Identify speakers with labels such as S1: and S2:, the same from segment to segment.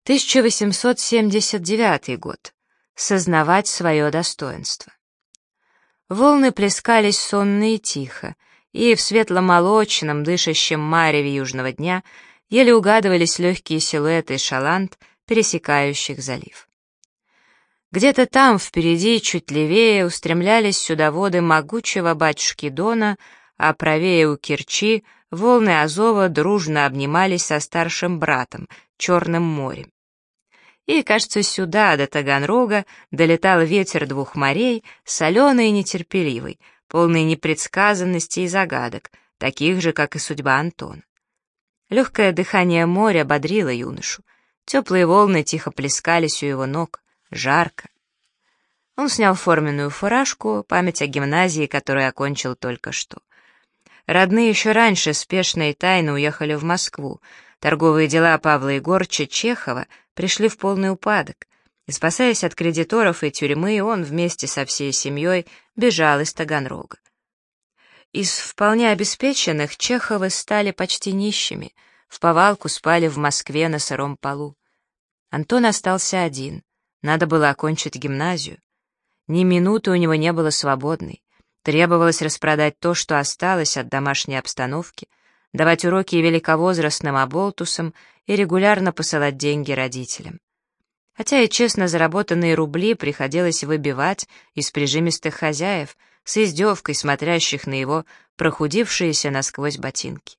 S1: 1879 год. Сознавать свое достоинство. Волны плескались сонно и тихо, и в светло-молочном, дышащем мареве южного дня еле угадывались легкие силуэты шаланд, пересекающих залив. Где-то там, впереди, чуть левее, устремлялись судоводы могучего батюшки Дона, а правее у Керчи волны Азова дружно обнимались со старшим братом, Черным морем. И, кажется, сюда, до Таганрога, долетал ветер двух морей, соленый и нетерпеливый, полный непредсказанности и загадок, таких же, как и судьба Антона. Легкое дыхание моря бодрило юношу, теплые волны тихо плескались у его ног, жарко. Он снял форменную фуражку, память о гимназии, которую окончил только что. Родные еще раньше спешно и тайно уехали в Москву. Торговые дела Павла Егорыча Чехова пришли в полный упадок, и, спасаясь от кредиторов и тюрьмы, он вместе со всей семьей бежал из Таганрога. Из вполне обеспеченных Чеховы стали почти нищими, вповалку спали в Москве на сыром полу. Антон остался один, надо было окончить гимназию. Ни минуты у него не было свободной, требовалось распродать то, что осталось от домашней обстановки, давать уроки великовозрастным оболтусам и регулярно посылать деньги родителям. Хотя и честно заработанные рубли приходилось выбивать из прижимистых хозяев, с издевкой смотрящих на его прохудившиеся насквозь ботинки.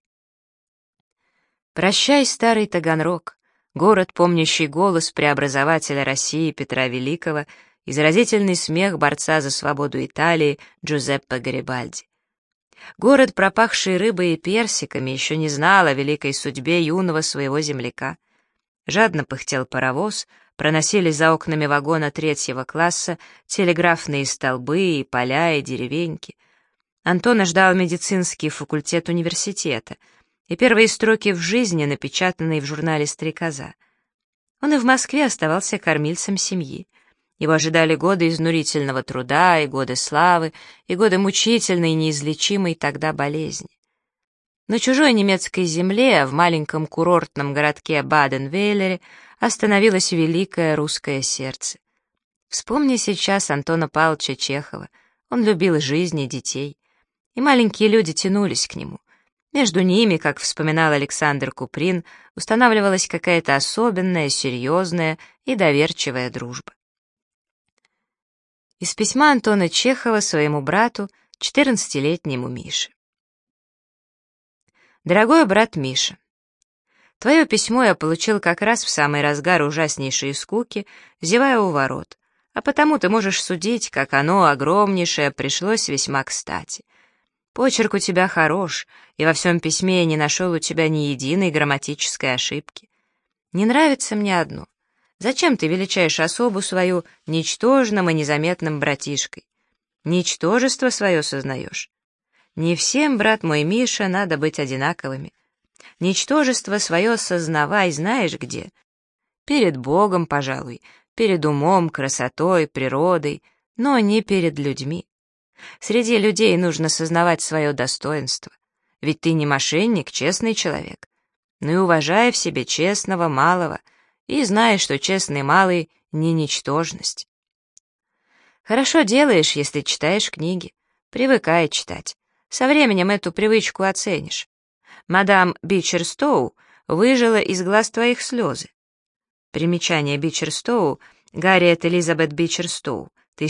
S1: Прощай, старый Таганрог, город, помнящий голос преобразователя России Петра Великого и заразительный смех борца за свободу Италии Джузеппе Гарибальди. Город, пропахший рыбой и персиками, еще не знал о великой судьбе юного своего земляка. Жадно пыхтел паровоз, проносились за окнами вагона 3-го класса телеграфные столбы и поля, и деревеньки. Антона ждал медицинский факультет университета и первые строки в жизни, напечатанные в журнале «Стрекоза». Он и в Москве оставался кормильцем семьи. Его ожидали годы изнурительного труда, и годы славы, и годы мучительной и неизлечимой тогда болезни. На чужой немецкой земле, в маленьком курортном городке Баден-Вейлере, остановилось великое русское сердце. Вспомни сейчас Антона Павловича Чехова. Он любил жизнь и детей. И маленькие люди тянулись к нему. Между ними, как вспоминал Александр Куприн, устанавливалась какая-то особенная, серьезная и доверчивая дружба. Из письма Антона Чехова своему брату, 14-летнему Мише. Дорогой брат Миша, твое письмо я получил как раз в самый разгар ужаснейшей скуки, зевая у ворот, а потому ты можешь судить, как оно, огромнейшее, пришлось весьма кстати. Почерк у тебя хорош, и во всем письме я не нашел у тебя ни единой грамматической ошибки. Не нравится мне одно. Зачем ты величаешь особу свою ничтожным и незаметным братишкой? Ничтожество свое сознаешь. Не всем, брат мой Миша, надо быть одинаковыми. Ничтожество свое сознавай, знаешь где? Перед Богом, пожалуй, перед умом, красотой, природой, но не перед людьми. Среди людей нужно сознавать свое достоинство. Ведь ты не мошенник, честный человек. Ну и уважай в себе честного малого, и знай, что честный малый — не ничтожность. Хорошо делаешь, если читаешь книги. Привыкай читать. Со временем эту привычку оценишь. Мадам Бичерстоу выжила из глаз твоих слезы. Примечание Бичерстоу — Гарриет Элизабет Бичерстоу,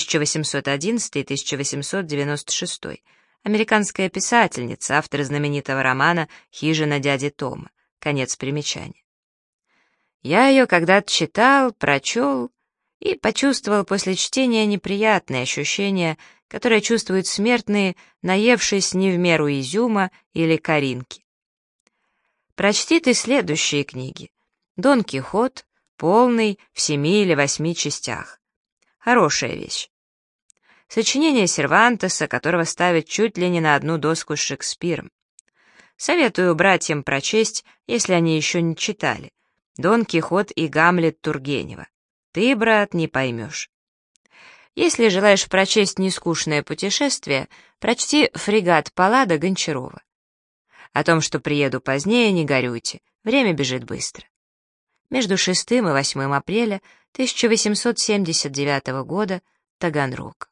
S1: 1811-1896, американская писательница, автор знаменитого романа «Хижина дяди Тома». Конец примечания. Я ее когда-то читал, прочел и почувствовал после чтения неприятные ощущения, которые чувствуют смертные, наевшись не в меру изюма или коринки. Прочти ты следующие книги. «Дон Кихот», полный, в 7 или 8 частях. Хорошая вещь. Сочинение Сервантеса, которого ставят чуть ли не на одну доску с Шекспиром. Советую братьям прочесть, если они еще не читали, «Дон Кихот» и «Гамлет» Тургенева. Ты, брат, не поймешь. Если желаешь прочесть нескучное путешествие, прочти «Фрегат Паллада» Гончарова. О том, что приеду позднее, не горюйте, время бежит быстро. между 6 и 8 апреля 1879 года, Таганрог.